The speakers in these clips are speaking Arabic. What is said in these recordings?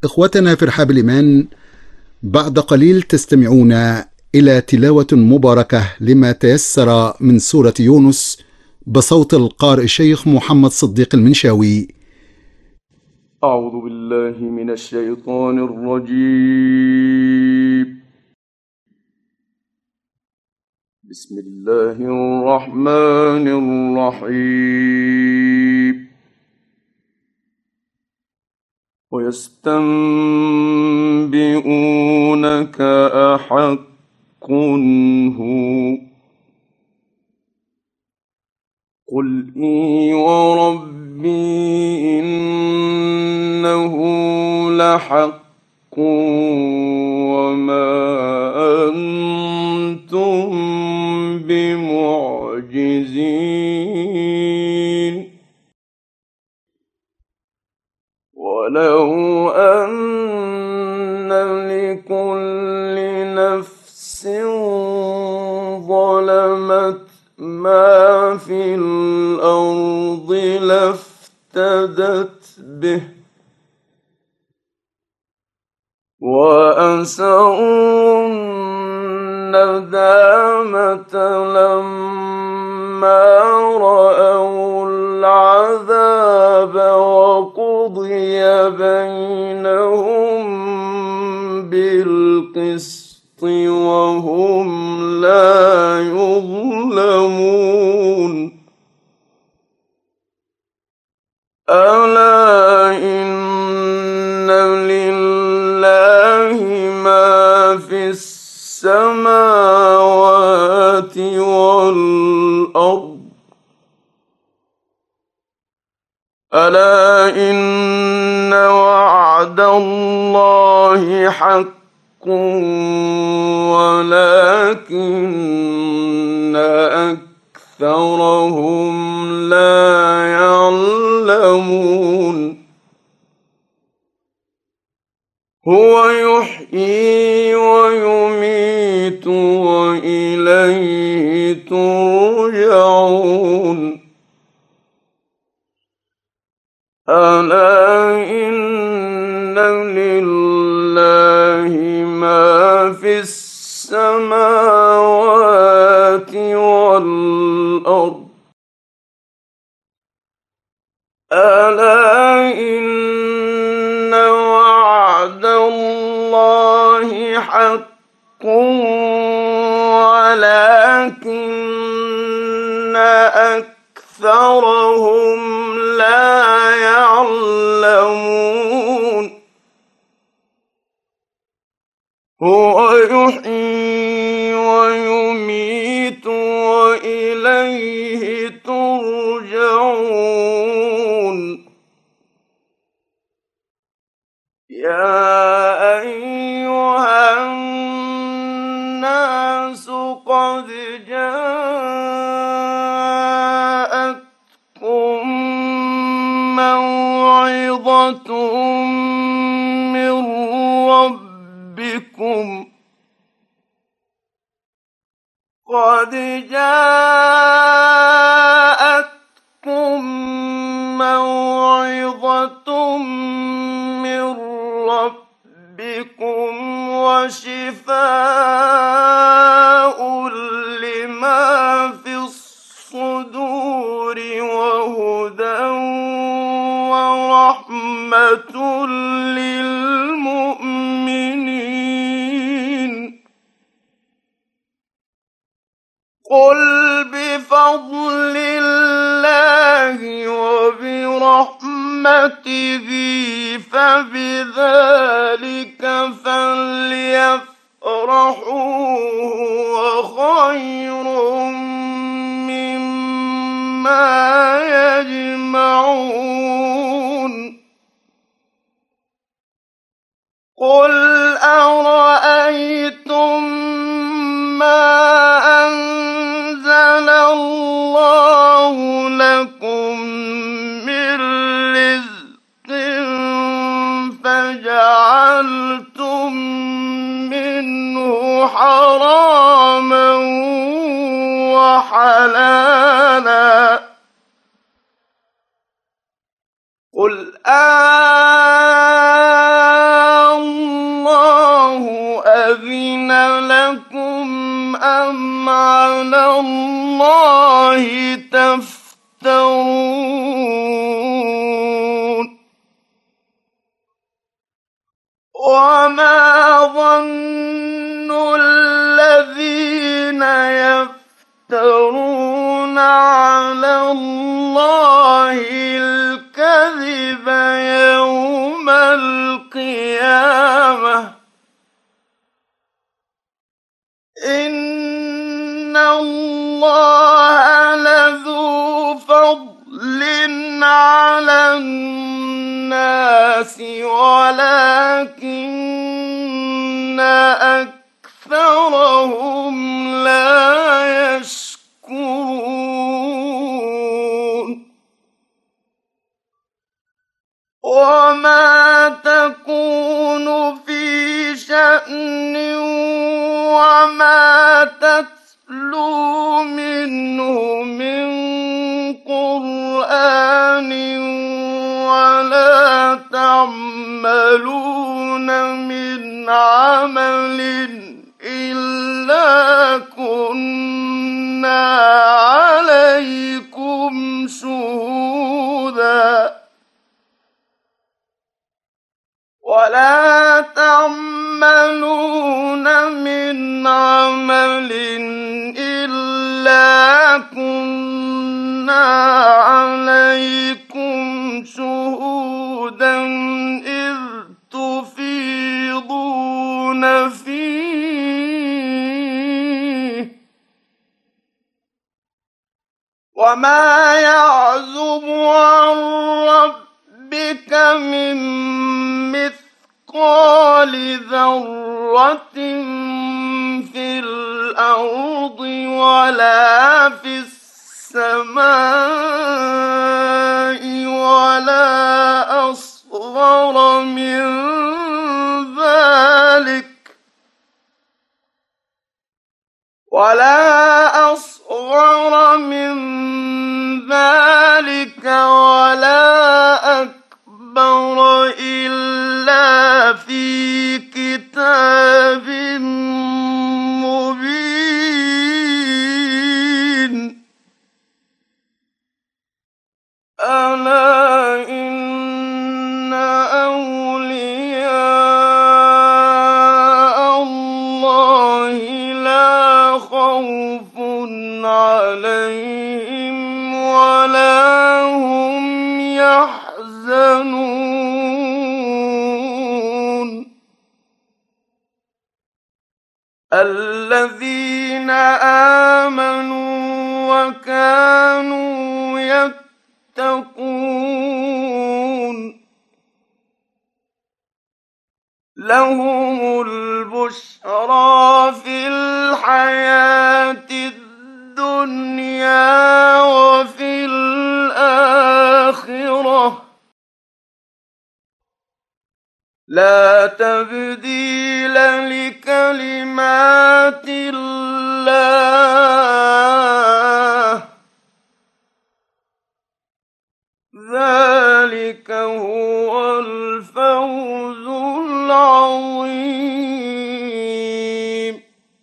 إخوتنا في رحاب الإيمان، بعد قليل تستمعون إلى تلاوة مباركة لما تيسر من سورة يونس بصوت القارئ الشيخ محمد صديق المنشاوي. أعوذ بالله من الشيطان الرجيم. بسم الله الرحمن الرحيم. ويستنبئونك أحق هو، قل إي وربي إنه لحق وما أنتم بمعجزين. ولو أن لكل نفس ظلمت ما في الأرض لافتدت به وأسروا الندامة لما رأوا العذاب وقضي بينهم بالقسط وهم لا يظلمون. ألا إن لله ما في السماوات والأرض. ألا إن وعد الله حق ولكن أكثرهم لا يعلمون. هو يحيي ويميت وإليه ترجعون. ألا إن لله ما في السماوات والأرض. ألا إن وعد الله حق ولكن أكثرهم لا يعلمون. هو يحيي ويميت وإليه ترجعون. يا أيها الناس قد جاءتكم موعظة من ربكم قد جاءتكم موعظة من ربكم وشفاء لما في الصدور وهدى ورحمة للمؤمنين. قل بفضل الله وبرحمته فبذلك فليفرحوا هو خير مما يجمعون. قل أرأيتم ما أنزل الله لكم من رزق فجعلتم منه حراما وحلالا. قل على الله تفترون وما ظن الذين يفترون على الله الكذب يوم القيامة إن الله لذو فضل على الناس ولكن أكثرهم لا يشكرون وما تكون في شأن وما تتلو منه من قرآن ولا تعملون من عمل إلا كنا عليكم شهودا ولا تعملون من عمل إلا كنا عليكم شهودا إذ تفيضون فيه وما يعزب عن ربك من مثقال ذرة في الأرض ولا في السماء ولا أصغر من ذلك ولا أكبر إلا في كتاب مبين ألا إن أولياء الله لا خوف عليهم ولا هم يحزنون الذين آمنوا وكانوا يتقون لهم البشرى في الحياة الدنيا وفي الآخرة لا تبديل لكلمات الله ذلك هو الفوز العظيم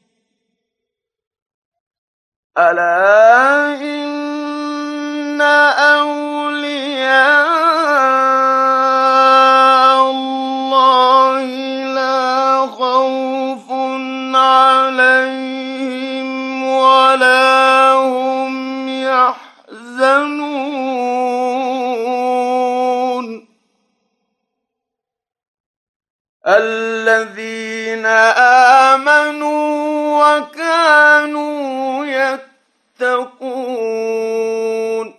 ألا إن أولياء الله لا خوف عليهم ولا هم يحزنون الذين آمنوا وكانوا يتقون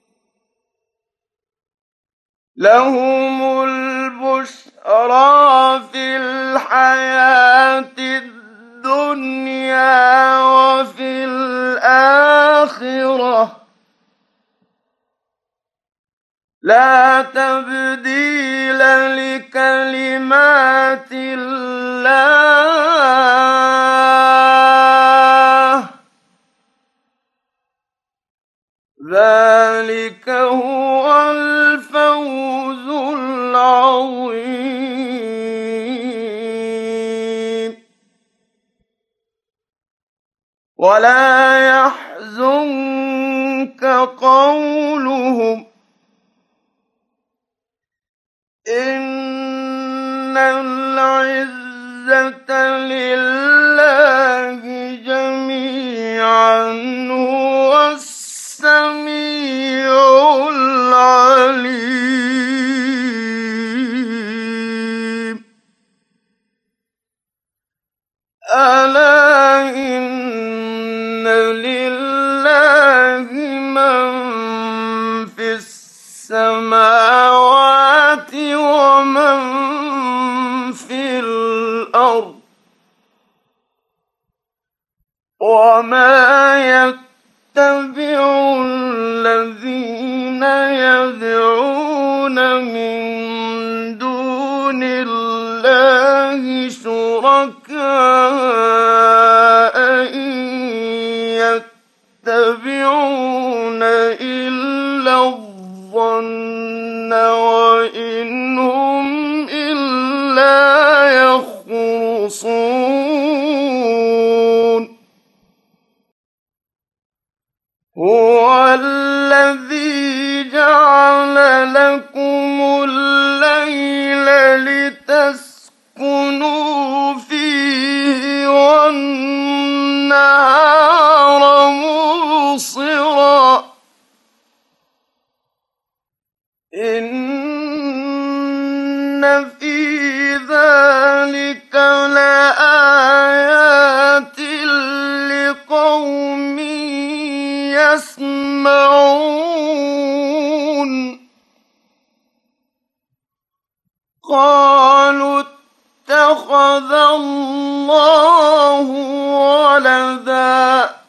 لهم البشرى في الحياة الدنيا وفي الآخرة لا تبديل لكلمات الله ذلك هو الفوز العظيم ولا يحزنك قولهم إن العزة لله جميعا هو السميع العليم ألا إن لله من في السماوات ومن في الأرض وما يتبع الذين يدعون من دون الله شركاء إن يتبعون إلا الظن وإن هم إلا يخرصون هو الذي جعل لكم الليل لتسكنوا فيه والنهار مبصرا إن في ذلك لآيات لقوم يسمعون قالوا اتخذ الله ولدا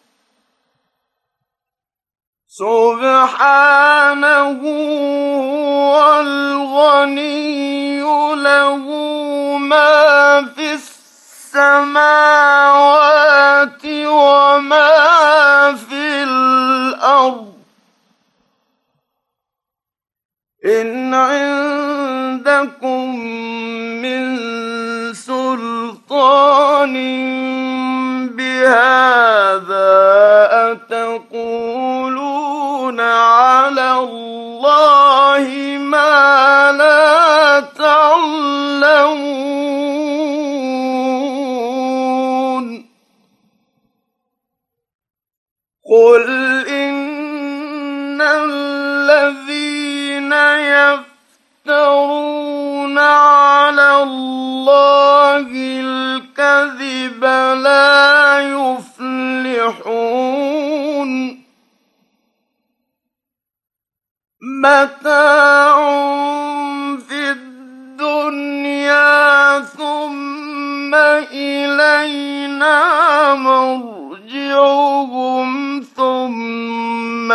سبحانه هو الغني له ما في السماوات وما في الأرض إن عندكم من سلطان بهذا أتقولون على الله ما لا تعلمون قل إن الذين يفترون على الله الكذب لا يفلحون متاع في الدنيا ثم إلينا مرجعهم ثم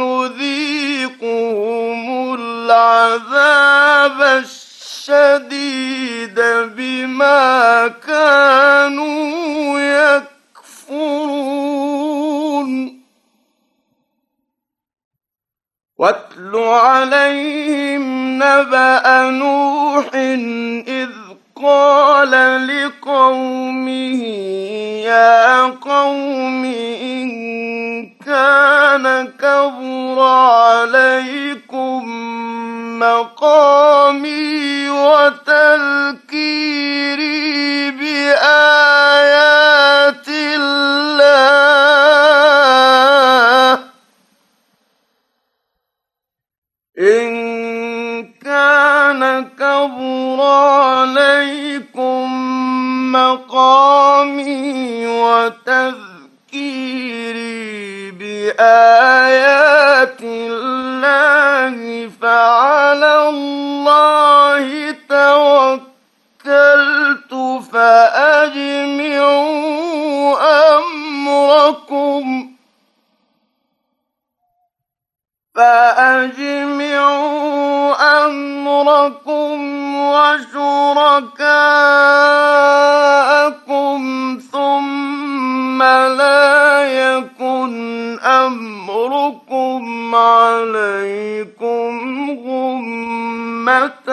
نذيقهم العذاب الشديد بما كانوا يكفرون واتل عليهم نبأ نوح إذ قال لقومه يا قوم إن كان كبر عليكم مقامي وتذكيري بآيات الله إن كان كبر عليكم مقامي وتذكيري بآيات الله فعلى الله توكلت فأجمعوا أمركم وشركاءكم ثم لا يكن أمركم عليكم غمة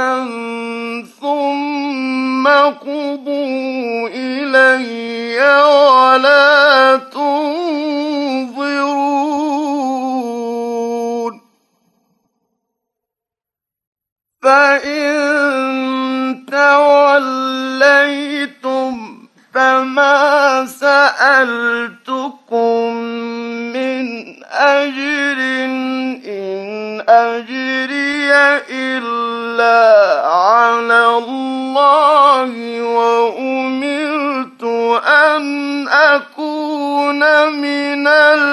ثم قضوا إلي ولا تنظرون توليتم فما سألتكم من أجر إن أجري إلا على الله وأمرت أن أكون من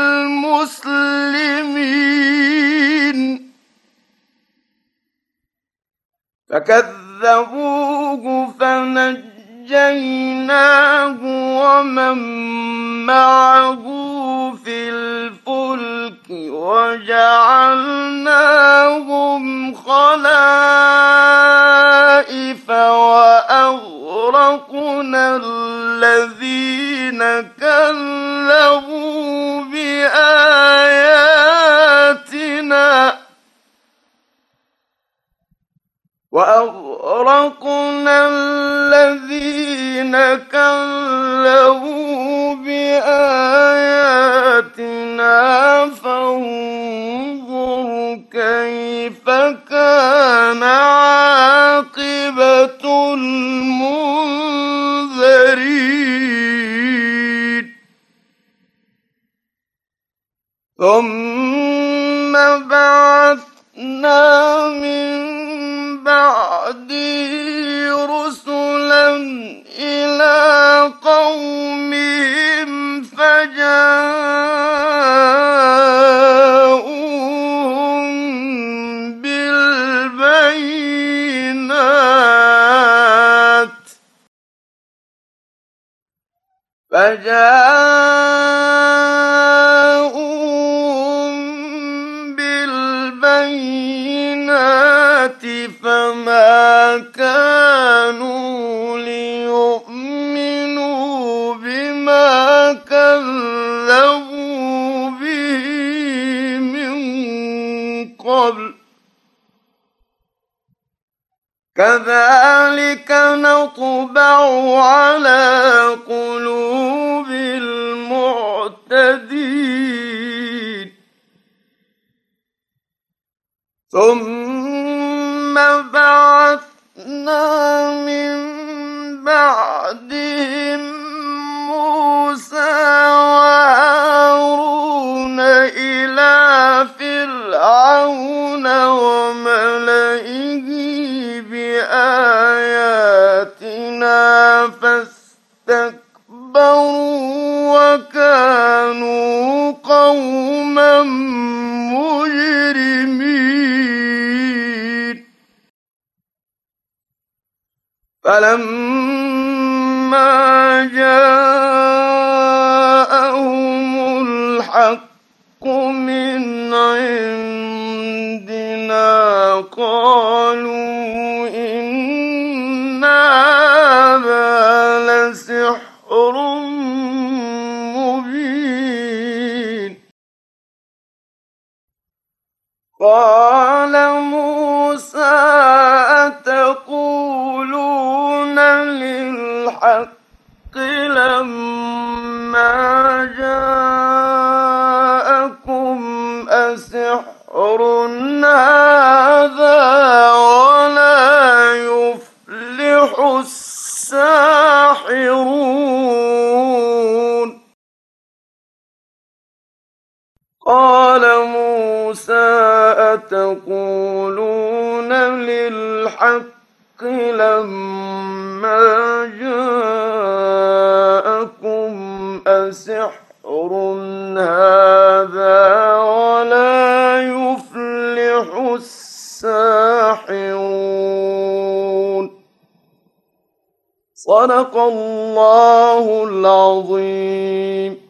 المسلمين فكذبوه فنجيناه ومن معه في الفلك وجعلناهم خلائف وأغرقنا الذين كذبوا بآياتنا فانظر كيف كان عاقبة المنذرين ثم بعثنا من بعده رسلا إلى قومهم فجاءوهم بالبينات فما كانوا ليؤمنوا بما كذبوا به من قبل كذلك نطبع على قلوب المعتدين ثم بعثنا من بعدهم موسى وهارون إلى فرعون وملئه بآياتنا فاستكبروا وكانوا قوما مجرمين فلما جاءهم الحق من عندنا قالوا إن هذا لسحر مبين قال موسى أتقولون للحق لما جاءكم أسحر هذا ولا يفلح الساحرون قال موسى أتقولون للحق لما جاءكم أسحر هذا ولا يفلح الساحرون صدق الله العظيم.